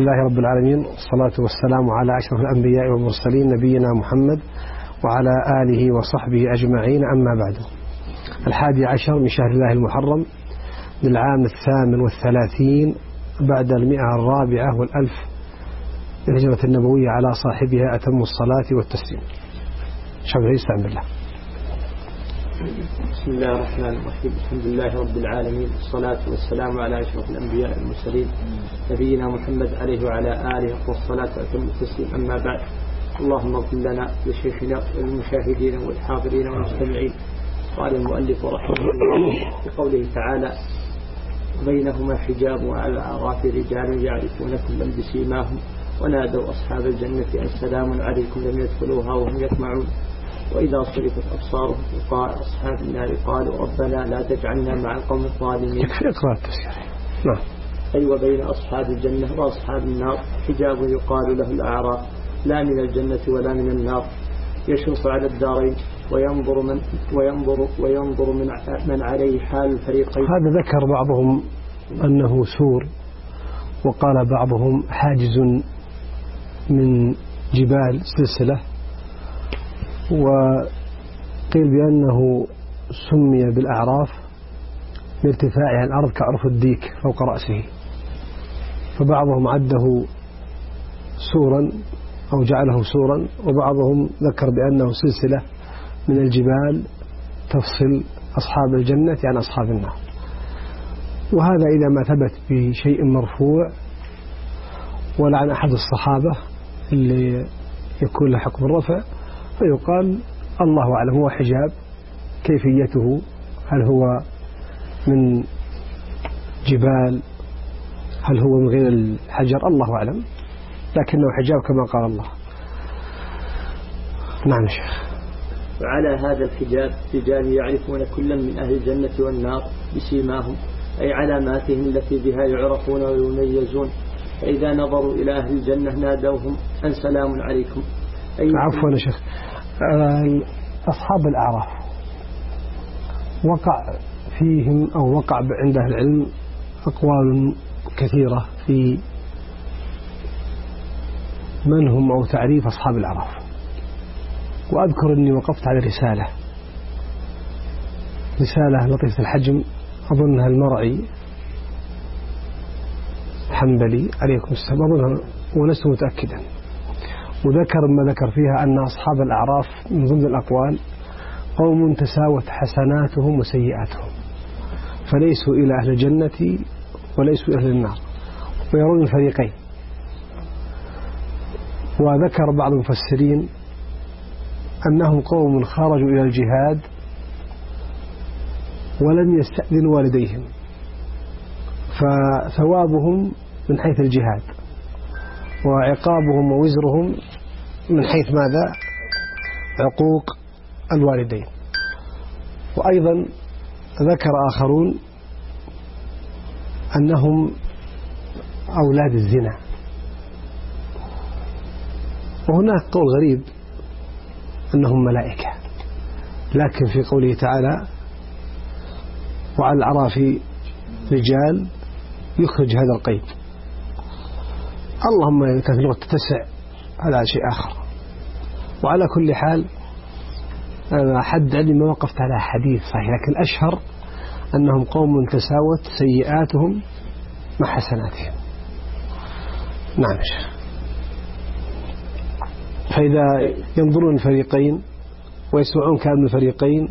لله رب العالمين، والصلاة والسلام على أشرف الأنبياء والمرسلين نبينا محمد وعلى آله وصحبه أجمعين، أما بعد. 11 من شهر الله المحرم للعام 38 بعد 104 الهجرة النبوية على صاحبها أتم الصلاة والتسليم. شكرا يستعن بالله. بسم الله الرحمن الرحيم. الحمد لله رب العالمين، والصلاة والسلام على أشرف الأنبياء والمرسلين نبينا محمد عليه وعلى آله والصلاة وأتم التسليم، أما بعد. اللهم اغفر لنا لشيخنا والمشاهدين والحاضرين والمستمعين. قال المؤلف رحمه الله بقوله تعالى: بينهما حجاب وعلى الأعراف رجال يعرفون كلا بسيماهم ونادوا أصحاب الجنة أن سلام عليكم لم يدخلوها وهم يطمعون وإذا صرفت أبصارهم وقال أصحاب النار قالوا ربنا لا تجعلنا مع القوم الظالمين. اقرأ التفسير. نعم. أي وبين أصحاب الجنة وأصحاب النار حجاب يقال له الأعراف، لا من الجنة ولا من النار، يشرف على الدارين وينظر من عليه حال الفريقين. هذا ذكر بعضهم أنه سور، وقال بعضهم حاجز من جبال سلسلة، وقيل بأنه سمي بالأعراف لارتفاعها الأرض كعرف الديك فوق رأسه، فبعضهم عده سورا أو جعله سورا، وبعضهم ذكر بأنه سلسلة من الجبال تفصل أصحاب الجنة عن أصحاب النار. وهذا إذا ما ثبت بشيء مرفوع ولا عن أحد الصحابة اللي يكون له حكم الرفع، فيقال الله أعلم. هو حجاب، كيفيته هل هو من جبال هل هو من غير الحجر الله أعلم، لكنه حجاب كما قال الله. نعم شيخ. وعلى هذا الحجاب رجال يعرفون كلا من أهل الجنة والنار بسيماهم، أي علاماتهم التي بها يعرفون ويميزون، فإذا نظروا إلى أهل الجنة نادوهم أن سلام عليكم. عفوا يا شيخ، أصحاب الأعراف وقع فيهم أو وقع عند أهل العلم أقوال كثيرة في من هم أو تعريف أصحاب الأعراف. وأذكر أني وقفت على رسالة لطيفة الحجم، أظنها المرعي حنبلي عليكم السلام، أظنها ولست متأكدا، وذكر ما ذكر فيها أن أصحاب الأعراف من ضمن الأقوال قوم تساوت حسناتهم وسيئاتهم، فليسوا إلى أهل الجنة وليسوا أهل النار، ويرون الفريقين. وذكر بعض المفسرين أنهم قوم خرجوا إلى الجهاد ولم يستأذنوا والديهم، فثوابهم من حيث الجهاد، وعقابهم ووزرهم من حيث ماذا؟ عقوق الوالدين. وأيضا ذكر آخرون أنهم أولاد الزنا. وهناك قول غريب أنهم ملائكة، لكن في قوله تعالى وعلى الأعراف رجال يخرج هذا القيد. اللهم إذا كانت اللغة تتسع هذا شيء آخر. وعلى كل حال أنا حد علمي ما وقفت على حديث صحيح، لكن الأشهر أنهم قوم تساوت سيئاتهم مع حسناتهم. نعم شيخ. فإذا ينظرون الفريقين ويسمعون كلام الفريقين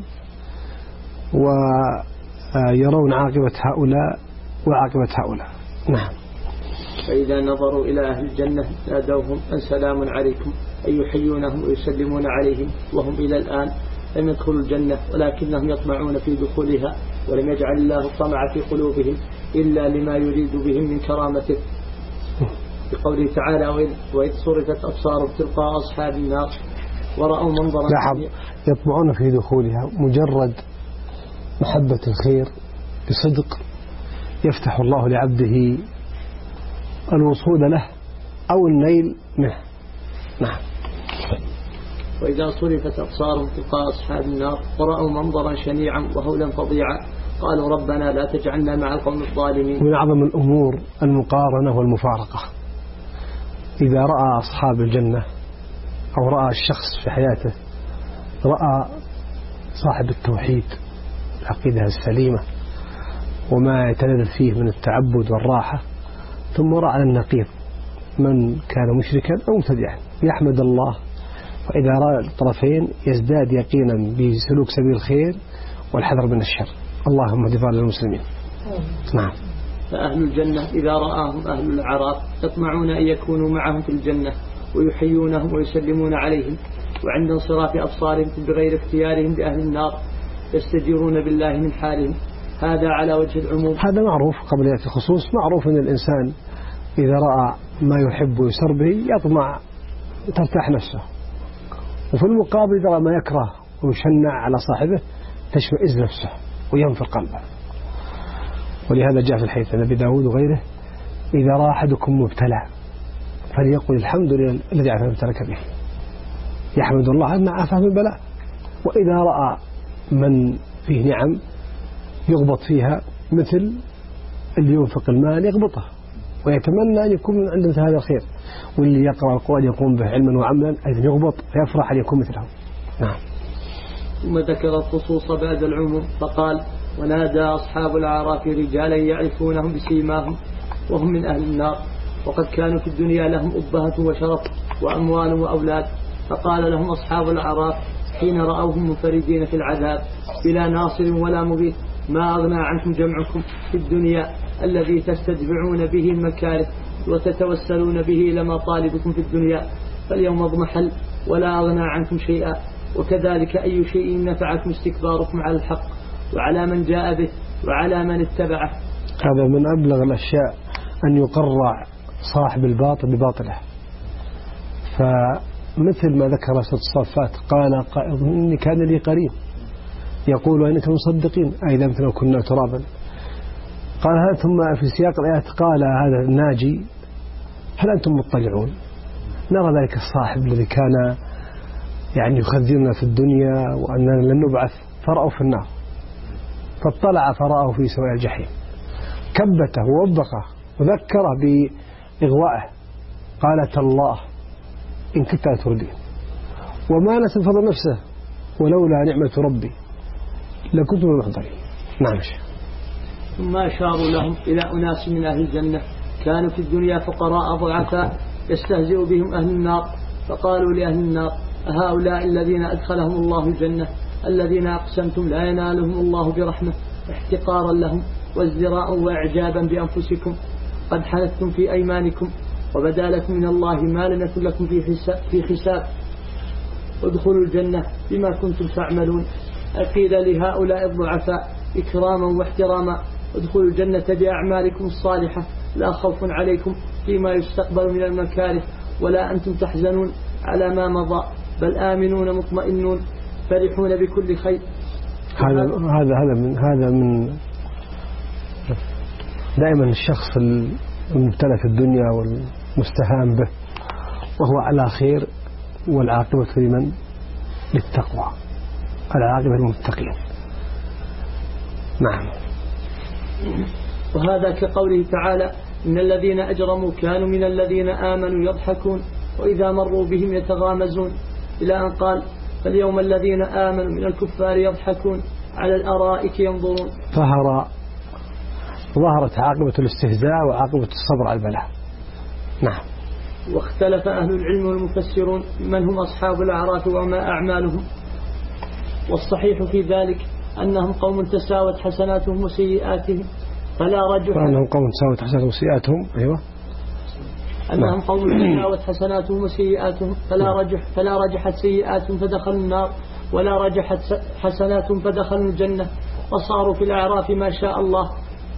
ويرون عاقبة هؤلاء وعاقبة هؤلاء. نعم. فإذا نظروا إلى أهل الجنة نادوهم أن سلام عليكم، أي يحيونهم ويسلمون عليهم، وهم إلى الآن لم يدخلوا الجنة ولكنهم يطمعون في دخولها، ولم يجعل الله الطمع في قلوبهم إلا لما يريد بهم من كرامته، بقوله تعالى وإذ صرفت أبصارهم تلقاء أصحاب النار ورأوا منظرا. لاحظ يطمعون في دخولها، مجرد محبة الخير بصدق يفتح الله لعبده الوصول له أو النيل منه. نعم. وإذا صرفت أبصارهم تلقاء أصحاب النار ورأوا منظرا شنيعا وهولا فظيعا قالوا ربنا لا تجعلنا مع القوم الظالمين. من أعظم الأمور المقارنة والمفارقة، إذا رأى أصحاب الجنة أو رأى الشخص في حياته، رأى صاحب التوحيد العقيدة السليمة وما يتلذذ فيه من التعبد والراحة، ثم رأى النقيض من كان مشركا أو مبتدعا، يحمد الله، وإذا رأى الطرفين يزداد يقينا بسلوك سبيل الخير والحذر من الشر. اللهم اهد ضال المسلمين. نعم. فأهل الجنة إذا رآهم أهل الأعراف يطمعون أن يكونوا معهم في الجنة ويحيونهم ويسلمون عليهم، وعند انصراف أبصارهم بغير اختيارهم بأهل النار يستجيرون بالله من حالهم. هذا على وجه العموم. هذا معروف قبل يأتي الخصوص. معروف أن الإنسان إذا رأى ما يحب ويسر به يطمع ترتاح نفسه، وفي المقابل إذا رأى ما يكره ويشنع على صاحبه تشمئز نفسه وينفر قلبه. ولهذا جاء في الحديث عن أبي داود وغيره: إذا رأى أحدكم مبتلى فليقل الحمد لله الذي عافانا ابتلاك به، يحمد الله أن عافاه من البلاء. وإذا رأى من فيه نعم يغبط فيها، مثل اللي ينفق المال يغبطه ويتمنى أن يكون من عند هذا الخير، واللي يقرأ القرآن يقوم به علما وعملا أيضا يغبط فيفرح أن يكون مثله. نعم. ثم ذكر الخصوص بعد العموم فقال: ونادى أصحاب الأعراف رجالا يعرفونهم بسيماهم وهم من أهل النار، وقد كانوا في الدنيا لهم أبهة وشرف وأموال وأولاد، فقال لهم أصحاب الأعراف حين رأوهم منفردين في العذاب بلا ناصر ولا مغيث: ما أغنى عنكم جمعكم في الدنيا الذي تستدفعون به المكاره وتتوسلون به إلى مطالبكم في الدنيا، فاليوم اضمحل ولا أغنى عنكم شيئا، وكذلك أي شيء نفعكم استكباركم على الحق وعلى من جاء به وعلى من اتبعه. هذا من أبلغ الأشياء أن يقرع صاحب الباطل بباطله. فمثل ما ذكر سورة الصافات: قال قائل إني كان لي قريب يقول وإنكم مصدقين أئذا متنا كنا ترابا. قال هذا، ثم في سياق الآيات قال هذا الناجي: هل أنتم مطلعون؟ نرى ذلك الصاحب الذي كان يعني يخذلنا في الدنيا وأننا لن نبعث، فرأوا في النار، فاطلع فرأوا في سواء الجحيم، كبته ووبخه وذكره بإغوائه، قال: تالله إن كنت أتردين، وما نسفض نفسه ولولا نعمة ربي لكنت من المحضرين. نعم. ثم أشاروا لهم إلى أناس من أهل الجنة كانوا في الدنيا فقراء ضعفاء يستهزئ بهم أهل النار، فقالوا لأهل النار: هؤلاء الذين أدخلهم الله الجنة الذين أقسمتم لا ينالهم الله برحمة، احتقارا لهم وازدراء وإعجابا بأنفسكم، قد حنثتم في أيمانكم وبدا لكم من الله ما لم يكن لكم في حساب، ادخلوا الجنة بما كنتم تعملون. أقيل لهؤلاء الضعفاء إكراما واحتراما: ادخلوا الجنة بأعمالكم الصالحة لا خوف عليكم فيما يستقبل من المكاره ولا أنتم تحزنون على ما مضى، بل آمنون مطمئنون فرحون بكل خير. هذا من دائما الشخص المبتلى في الدنيا والمستهان به وهو على خير، والعاقبة لمن؟ للتقوى، العاقبة للمتقين. نعم. وهذا كقوله تعالى: إن الذين أجرموا كانوا من الذين آمنوا يضحكون وإذا مروا بهم يتغامزون، إلى أن قال: فاليوم الذين آمنوا من الكفار يضحكون على الأرائك ينظرون. ظهرت عاقبة الاستهزاء وعاقبة الصبر على البلاء. نعم. واختلف أهل العلم والمفسرون من هم أصحاب الأعراف وما أعمالهم، والصحيح في ذلك أنهم قوم تساوت حسناتهم وسيئاتهم فلا رجح. أنهم قوم تساوت حسناتهم وسيئاتهم. أيوة. أنهم قوم تساوت حسناتهم وسيئاتهم فلا رجحت سيئاتهم فدخلوا النار ولا رجحت حسناتهم فدخلوا الجنة، وصاروا في الأعراف ما شاء الله.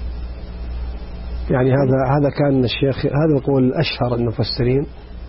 يعني هذا كان الشيخ، هذا القول الأشهر المفسرين: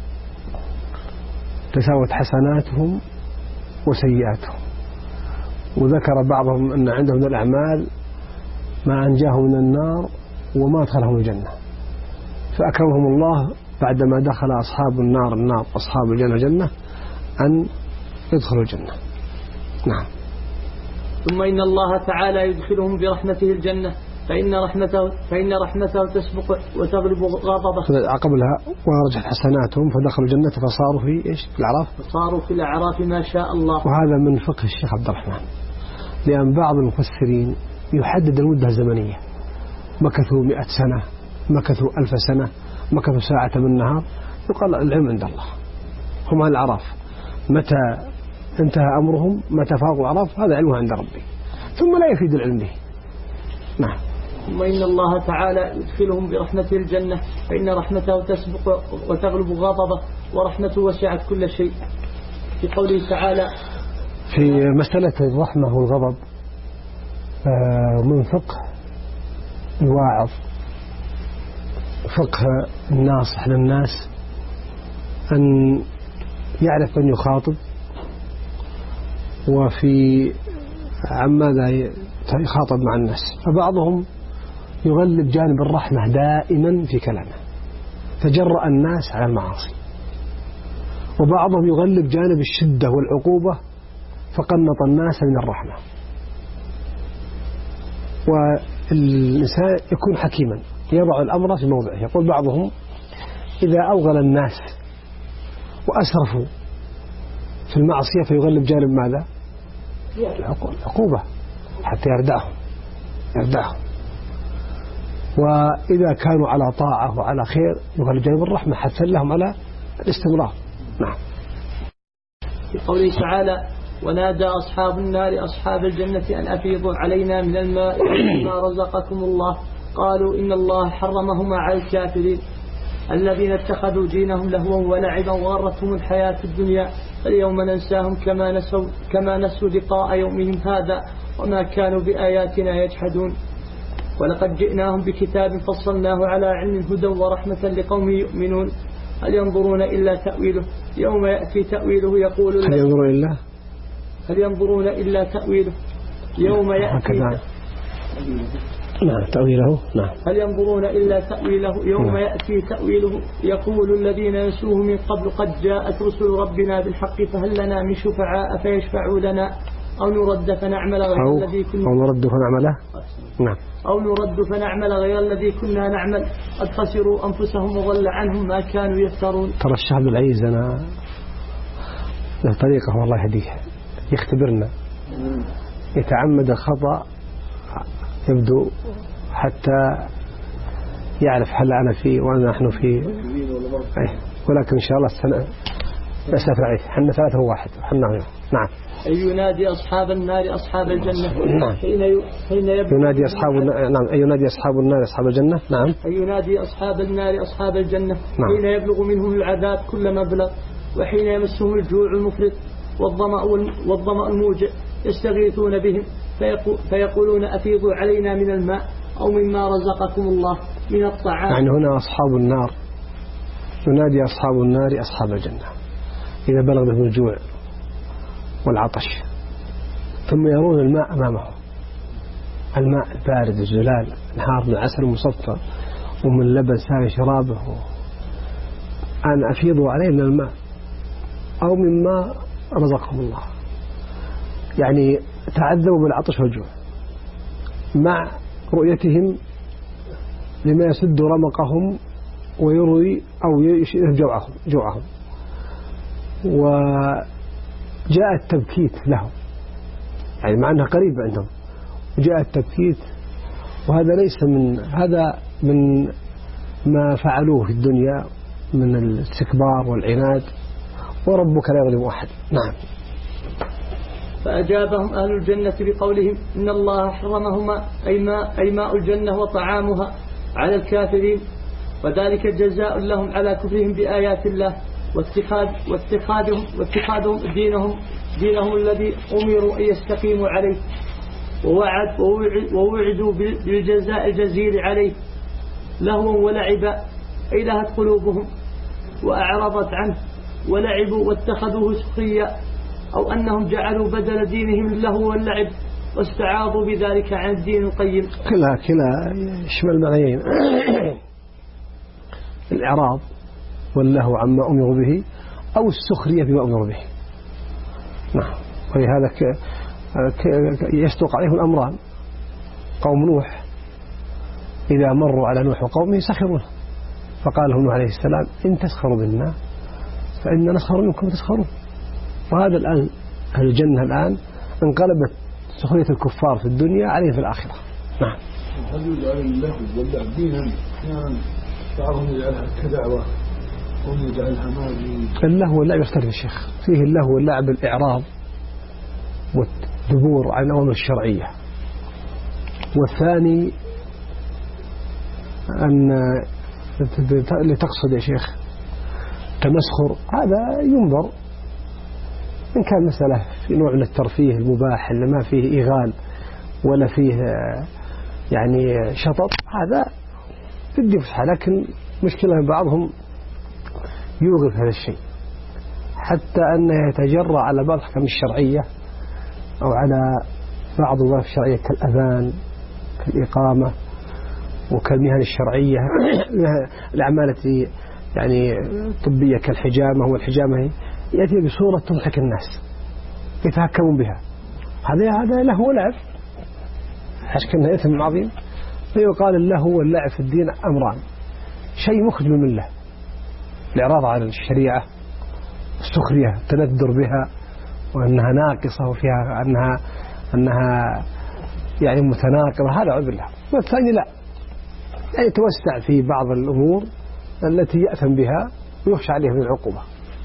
تساوت حسناتهم وسيئاتهم. وذكر بعضهم أن عندهم من الأعمال ما أنجاهم من النار وما أدخلهم الجنة، فأكرمهم الله بعدما دخل أصحاب النار أصحاب الجنة أن يدخلوا الجنة. نعم. ثم إن الله تعالى يدخلهم برحمته الجنة فإن رحمته تسبق وتغلب غضبه. قبلها ورجت حسناتهم فدخلوا الجنة فصاروا في إيش في الأعراف. فصاروا في الأعراف ما شاء الله. وهذا من فقه الشيخ عبد الرحمن، لأن بعض المفسرين يحدد المدة الزمنية، مكثوا 100 سنة، مكثوا 1000 سنة، مكثوا ساعة من النهار، يقال العلم عند الله، هم الأعراف متى انتهى أمرهم، متى فاقوا الأعراف، هذا علمه عند ربي، ثم لا يفيد العلم به. نعم. ثم إن الله تعالى يدخلهم برحمته الجنة، فإن رحمته تسبق وتغلب غضبه، ورحمته وسعت كل شيء. في قوله تعالى في مسألة الرحمة والغضب من فقه الواعظ، فقه الناصح للناس، أن يعرف أن يخاطب، وفي عن ماذا يخاطب مع الناس. فبعضهم يغلب جانب الرحمة دائما في كلامه فجرأ الناس على المعاصي، وبعضهم يغلب جانب الشدة والعقوبة فقنط الناس من الرحمة. والإنسان يكون حكيما يضع الأمر في موضعه. يقول بعضهم إذا أوغل الناس وأسرفوا في المعصية فيغلب جانب ماذا؟ العقوبة حتى يردعهم. وإذا كانوا على طاعة وعلى خير يغلب جانب الرحمة حتى لهم على الاستمرار. نعم. في قوله تعالى ونادى أصحاب النار أصحاب الجنة أن أفيضوا علينا من الماء مما رزقكم الله، قالوا إن الله حرمهما على الكافرين الذين اتخذوا دينهم لهوا ولعبا وغرتهم الحياة الدنيا، فاليوم ننساهم كما نسوا لقاء يومهم هذا وما كانوا بآياتنا يجحدون. ولقد جئناهم بكتاب فصلناه على علم هدى ورحمة لقوم يؤمنون، هل ينظرون إلا تأويله يوم يأتي تأويله يقول هل ينظرون إلا تأويله يوم يأتي تأويله. نعم. هل ينظرون إلا تأويله يوم يأتي تأويله يقول الذين نسوه من قبل قد جاءت رسل ربنا بالحق فهل لنا من شفعاء فيشفعوا لنا أو نرد فنعمل غير الذي كنا نعم. أو نرد فنعمل غير الذي كنا نعمل قد خسروا أنفسهم وضل عنهم ما كانوا يفترون. ترى الشيخ عبد العزيز أنا له طريقة والله يهديه يختبرنا، يتعمد الخطأ يبدو حتى يعرف هل أنا فيه ونحن فيه، ولكن إن شاء الله أسف عليه حنا 3 واحد حنا غيره. نعم. أي ينادي أصحاب النار أصحاب الجنة. نعم. ينادي أصحاب نعم. أي ينادي أصحاب النار أصحاب الجنة. نعم. أي ينادي أصحاب النار أصحاب الجنة. نعم. حين يبلغ منهم العذاب كل مبلغ، وحين يمسهم الجوع المفرط والظمأ الموجع يستغيثون بهم فيقولون أفيضوا علينا من الماء أو مما رزقكم الله من الطعام. يعني هنا أصحاب النار ينادي أصحاب النار أصحاب الجنة إذا بلغ بهم الجوع والعطش، ثم يرون الماء أمامهم، الماء البارد الزلال، نهار من عسل مصفى ومن لبن سائل شرابه، أن أفيضوا عليه من الماء أو مما رزقهم الله. يعني تعذبوا بالعطش والجوع مع رؤيتهم لما يسد رمقهم ويروي أو يشير جوعهم. وجاء التبكيت لهم، يعني مع أنها قريبة عندهم، وجاء التبكيت، وهذا ليس من ما فعلوه في الدنيا من الاستكبار والعناد، وربك لا يظلم أحد. نعم. فأجابهم أهل الجنة بقولهم إن الله حرمهما أي ماء الجنة وطعامها على الكافرين، وذلك جزاء لهم على كفرهم بآيات الله واتخاذهم دينهم الذي أمروا أن يستقيموا عليه، ووعدوا بالجزاء الجزيل عليه لهوا ولعبا، أي لهت قلوبهم وأعرضت عنه، ولعبوا واتخذوه سخريا، أو أنهم جعلوا بدل دينهم اللهو واللعب واستعاضوا بذلك عن الدين القيم. كلا يشمل معنيين: الإعراض واللهو عما أمروا به، أو السخرية بما أمروا به. نعم. ولهذا يصدق عليهم الأمران: قوم نوح إذا مروا على نوح وقومه سخروا، فقال له نوح عليه السلام إن تسخروا منا فإن نسخر منكم تسخرون. وهذا الآن أهل الجنة الآن انقلبت سخرية الكفار في الدنيا عليه في الآخرة. نعم. هل يجعل اللهو واللعب دينا؟ أحيانا بعضهم يجعلها كدعوة وهم يجعلها ماضي. اللهو واللعب يختلف يا شيخ، فيه اللهو واللعب الإعراض والدبور عن الأوامر الشرعية، والثاني أن اللي تقصد يا شيخ تمسخر، هذا ينظر إن كان مسألة في نوع من الترفيه المباح اللي ما فيه إغال ولا فيه يعني شطط، هذا بدي فسحة. لكن مشكلة بعضهم يوغف هذا الشيء حتى أنه يتجرأ على بعض الأحكام الشرعية أو على بعض الوظائف الشرعية كالأذان كالإقامة وكالمهن الشرعية الأعمال التي يعني طبية كالحجامة، والحجامة يأتي بصورة تضحك الناس يتهكمون بها، هذا له ولعب حشكنا إثم عظيم. فيقال اللهو واللعب في الدين أمران: شيء مخرج من الملة، الإعراض عن الشريعة، السخرية، التندر بها وأنها ناقصة وفيها أنها يعني متناقضة، هذا عذر الله. والثاني لا، يعني يتوسع في بعض الأمور التي يأثم بها ويخشى عليه من العقوبة.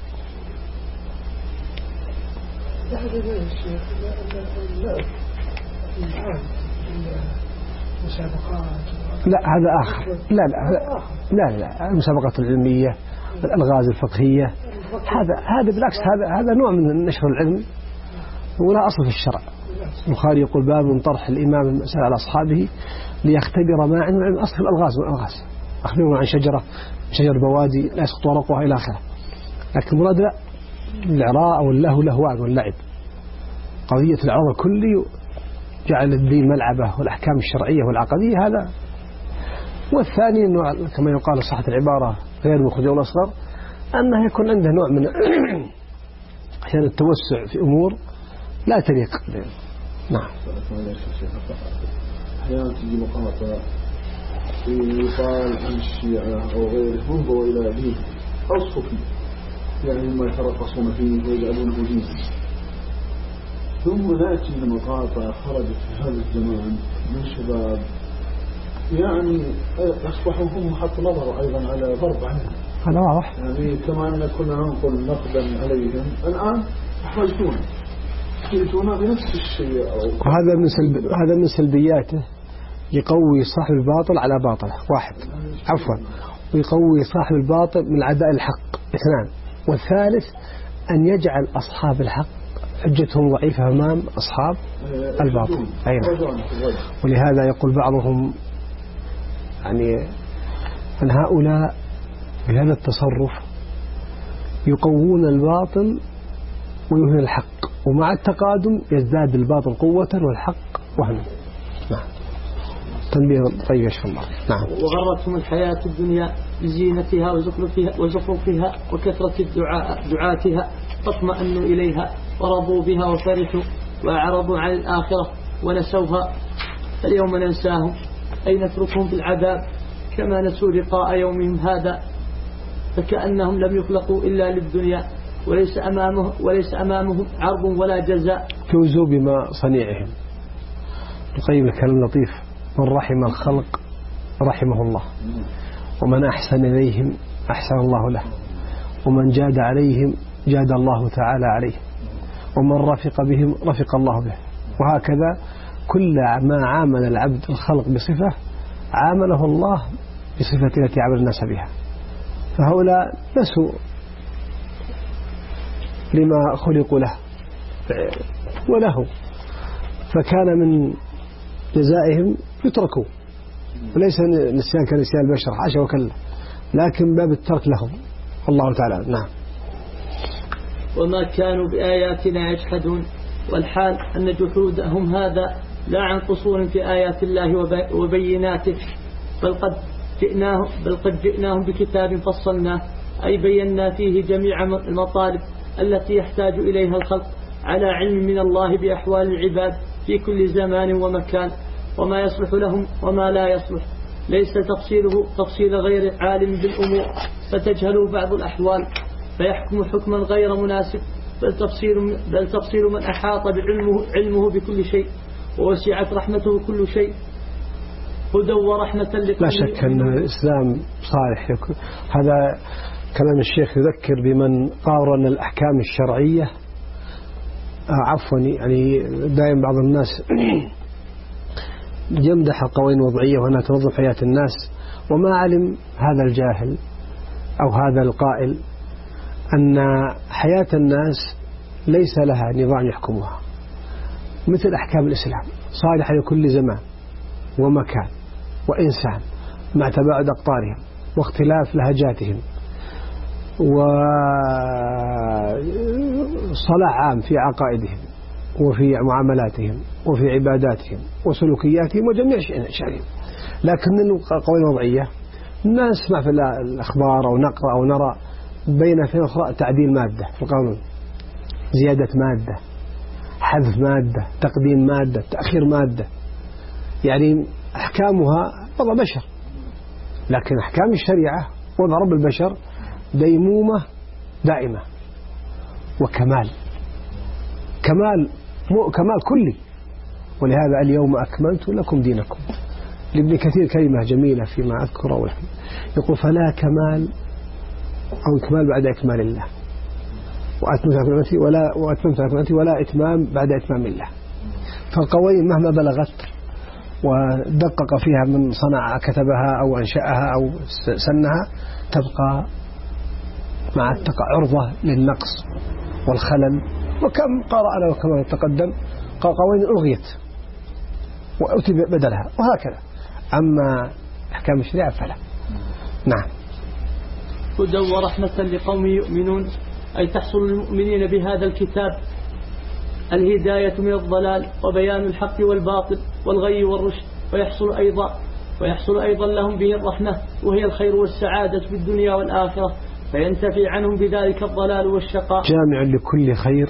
لا هذا آخر، لا المسابقات العلمية، الألغاز الفقهية، هذا بالعكس هذا نوع من نشر العلم ولا أصل في الشرع. البخاري يقول باب من طرح الإمام المسألة على أصحابه ليختبر ما عنده من أصل الألغاز أخبرهم عن شجر بوادي لا يسقط ورقها إلى آخره. لكن مراد الإعراء أو اللهو واللعب، قضية العرض الكلي جعل الدين ملعبة والأحكام الشرعية والعقدية، هذا. والثاني أنه كما يقال صحة العبارة غير مخرج ولا أصغر، أنه يكون عنده نوع من أحيانا التوسع في أمور لا تليق. نعم. أحيانا تجي مقاطع يقال عن الشيعة أو غيره منظر إلى دين أو صوفي، يعني ما يترقصون فيه ويجعلونه دين، ثم نأتي لمقاطع خرجت في هذا الزمان من شباب يعني أصبحوا هم حط نظر أيضا على ضرب عنهم. هذا واضح. يعني كما أن كنا ننقل نقدا عليهم الآن يأتون بنفس الشيء. هذا من سلبياته، يقوي صاحب الباطل على باطله، واحد ويقوي صاحب الباطل من عداء الحق، اثنان. والثالث أن يجعل أصحاب الحق حجتهم ضعيفة أمام أصحاب الباطل. ولهذا يقول بعضهم يعني أن هؤلاء بهذا التصرف يقوون الباطل ويهن الحق، ومع التقادم يزداد الباطل قوة والحق وهنا. نعم. تنبيه طيب يا شيخ الله. نعم. وغرتهم الحياة الدنيا بزينتها وزخرفها وكثرة دعاتها فاطمأنوا إليها ورضوا بها وفرحوا وأعرضوا عن الآخرة ونسوها، فاليوم ننساهم أي نتركهم في العذاب كما نسوا لقاء يومهم هذا، فكأنهم لم يخلقوا إلا للدنيا وليس أمامهم عرض ولا جزاء. فوزوا بما صنيعهم. القيم الكلام لطيف: من رحم الخلق رحمه الله، ومن أحسن إليهم أحسن الله له، ومن جاد عليهم جاد الله تعالى عليه، ومن رفق بهم رفق الله به. وهكذا كل ما عامل العبد الخلق بصفة عامله الله بصفة التي عامل الناس بها. فهؤلاء نسوا لما خلقوا له وله، فكان من جزائهم يتركوا، وليس نسيان كنسيان البشر حاشا وكلا، لكن باب الترك لهم. الله تعالى. نعم. وما كانوا بآياتنا يجحدون، والحال أن جحودهم هذا لا عن قصور في آيات الله وبيناته، بل قد جئناهم بكتاب فصلناه، أي بينا فيه جميع المطالب التي يحتاج إليها الخلق على علم من الله بأحوال العباد في كل زمان ومكان، وما يصلح لهم وما لا يصلح، ليس تفصيله تفصيل غير عالم بالأمور فتجهله بعض الأحوال فيحكم حكما غير مناسب، بل تفصيل من أحاط علمه بكل شيء ووسعت رحمته كل شيء هدى ورحمة لقوم. لا شك أن الإسلام صالح. هذا كلام الشيخ يذكر بمن قارن الأحكام الشرعية عفوا يعني دائما بعض الناس يمدح قوانين وضعية وأنها تنظم حياة الناس، وما علم هذا الجاهل أو هذا القائل أن حياة الناس ليس لها نظام يحكمها مثل أحكام الإسلام، صالحة لكل زمان ومكان وإنسان مع تباعد أقطارهم واختلاف لهجاتهم، وصلاح عام في عقائدهم وفي معاملاتهم وفي عباداتهم وسلوكياتهم وجميع شأنهم. لكن القوانين الوضعية نسمع في الأخبار أو نقرأ أو نرى بين في أخرى تعديل مادة في القانون، زيادة مادة، حذف مادة، تقديم مادة، تأخير مادة، يعني أحكامها وضع بشر، لكن أحكام الشريعة وضع رب البشر ديمومة دائمة وكمال، كمال كلي. ولهذا اليوم أكملت لكم دينكم. لابن كثير كلمة جميلة فيما أذكره يقول فلا كمال أو إكمال بعد إكمال الله، وأتممت نعمتي ولا إتمام بعد إتمام الله. فالقوانين مهما بلغت ودقق فيها من صنع كتبها أو أنشأها أو سنها تبقى مع عرضة للنقص والخلل. وكم قرأنا وكما تقدم قوانين ألغيت وأتي بدلها وهكذا. أما أحكام الشريعة فلا. نعم. هدى ورحمة لقوم يؤمنون، أي تحصل للمؤمنين بهذا الكتاب الهداية من الضلال وبيان الحق والباطل والغي والرشد، ويحصل أيضا لهم به الرحمة وهي الخير والسعادة في الدنيا والآخرة، فينتفي عنهم بذلك الضلال والشقاء. جامع لكل خير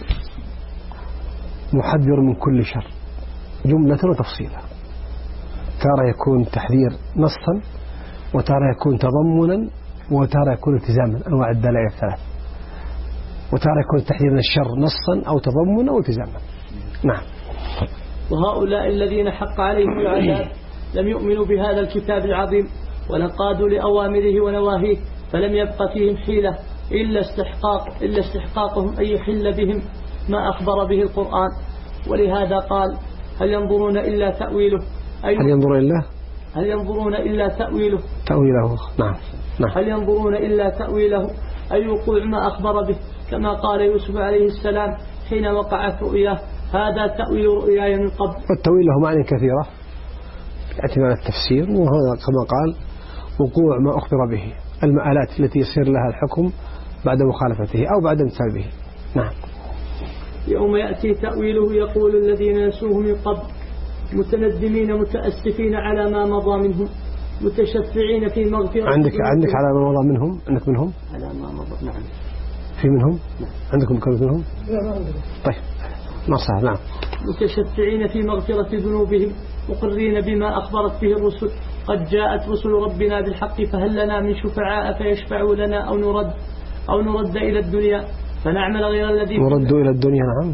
محذر من كل شر جملة وتفصيلا. ترى يكون تحذير نصا، وترى يكون تضمنا، وترى يكون التزاما، أنواع الدلائل الثلاث. وترى يكون التحذير من الشر نصا أو تضمنا أو التزاما. نعم. وهؤلاء الذين حق عليهم العذاب لم يؤمنوا بهذا الكتاب العظيم ولنقادوا لأوامره ونواهيه، فلم يبق فيهم حيلة إلا استحقاقهم أن يحل بهم ما أخبر به القرآن. ولهذا قال هل ينظرون إلا تأويله، هل ينظرون إلا تأويله. نعم. هل ينظرون إلا تأويله أي وقوع ما أخبر به، كما قال يوسف عليه السلام حين وقعت رؤياه هذا تأويل رؤياي من قبل. والتأويل له معاني كثيرة يأتي مع التفسير، وهذا كما قال وقوع ما أخبر به، المآلات التي يصير لها الحكم بعد مخالفته أو بعد امتثال به. نعم. يوم يأتي تأويله يقول الذين نسوه من قبل متندمين متأسفين على ما مضى منهم متشفعين في مغفرة. عندك على ما مضى منهم، عندك منهم على ما مضى. نعم. في منهم. نعم. عندكم كم منهم؟ طيب نصح. نعم. متشفعين في مغفرة ذنوبهم مقرين بما أخبرت به الرسل قد جاءت رسل ربنا بالحق فهل لنا من شفعاء فيشفعوا لنا أو نرد إلى الدنيا فنعمل غير الذي نرد إلى الدنيا. نعم.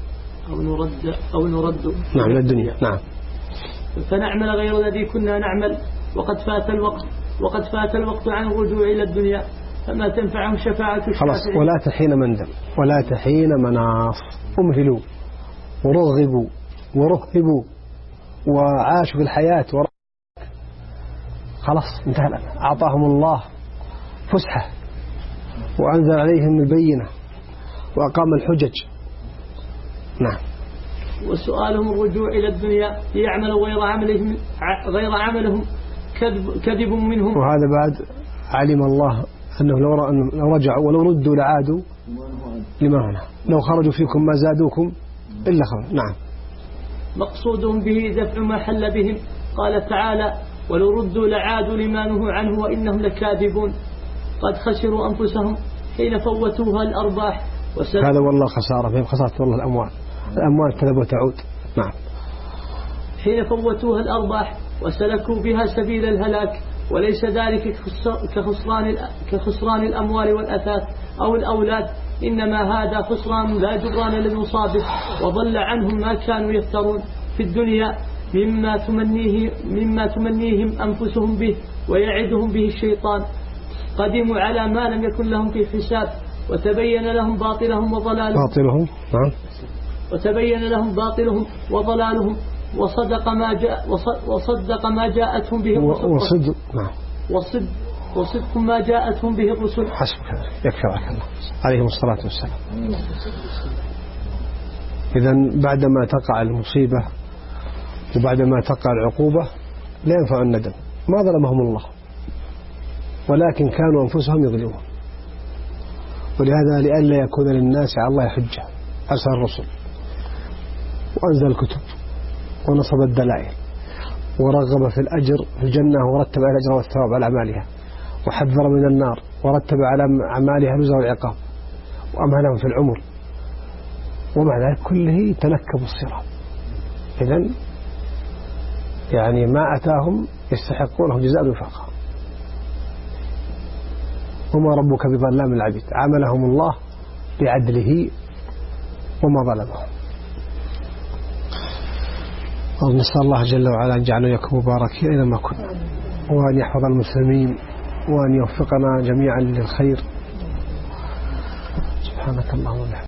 أو نرد نعم إلى الدنيا. نعم. فنعمل غير الذي كنا نعمل وقد فات الوقت عن الرجوع إلى الدنيا فما تنفعهم شفاعة الشافعين. خلاص. ولا تحين مندم ولا تحين مناص. أمهلوا ورغبوا ورهبوا وعاشوا في الحياة خلاص انتهى. أعطاهم الله فسحة وأنزل عليهم البينة وأقام الحجج. نعم. وسؤالهم الرجوع إلى الدنيا ليعملوا غير عملهم كذب منهم. وهذا بعد علم الله أنه لو رجعوا ولو ردوا لعادوا لما هنا لو خرجوا فيكم ما زادوكم إلا خرج. نعم. مقصودهم به دفع ما حل بهم. قال تعالى ولو ردوا لعادوا لما نهوا عنه وإنهم لكاذبون قد خسروا أنفسهم حين فوتوها الأرباح. هذا والله خسارة، فهم خسارة والله الأموال تذهب وتعود. نعم. حين فوتوها الأرباح وسلكوا بها سبيل الهلاك، وليس ذلك كخسران الأموال والأثاث أو الأولاد، إنما هذا خسران لا جبران للمصابه، وضل عنهم ما كانوا يفترون في الدنيا مما تمنيهم أنفسهم به ويعدهم به الشيطان. قدموا على ما لم يكن لهم في حساب، وتبين لهم باطلهم وضلالهم وصدق ما جاءتهم به الرسل وصدق ما جاءتهم به الرسل. حسبك، يكفرك الله عليهم الصلاة والسلام. إذن بعدما تقع المصيبة وبعدما تقع العقوبة لا ينفع الندم. ما ظلمهم الله، ولكن كانوا أنفسهم يظلمون. ولهذا لئلا يكون للناس على الله حجة أرسل الرسل وأنزل الكتب ونصب الدلائل ورغب في الأجر في الجنة ورتب على الأجر والثواب على أعمالها، وحذر من النار ورتب على أعمالها الجزاء والعقاب، وأمهلهم في العمر، ومع ذلك كله تنكبوا الصراط. إذن يعني ما أتاهم يستحقونه جزاء وفاقا. وما ربك بظلام العبيد، عملهم الله بعدله وما ظلمهم. نسأل الله جل وعلا أن يجعلنا وإياكم مباركين أينما كنا، وأن يحفظ المسلمين، وأن يوفقنا جميعا للخير. سبحانك اللهم وبحمدك.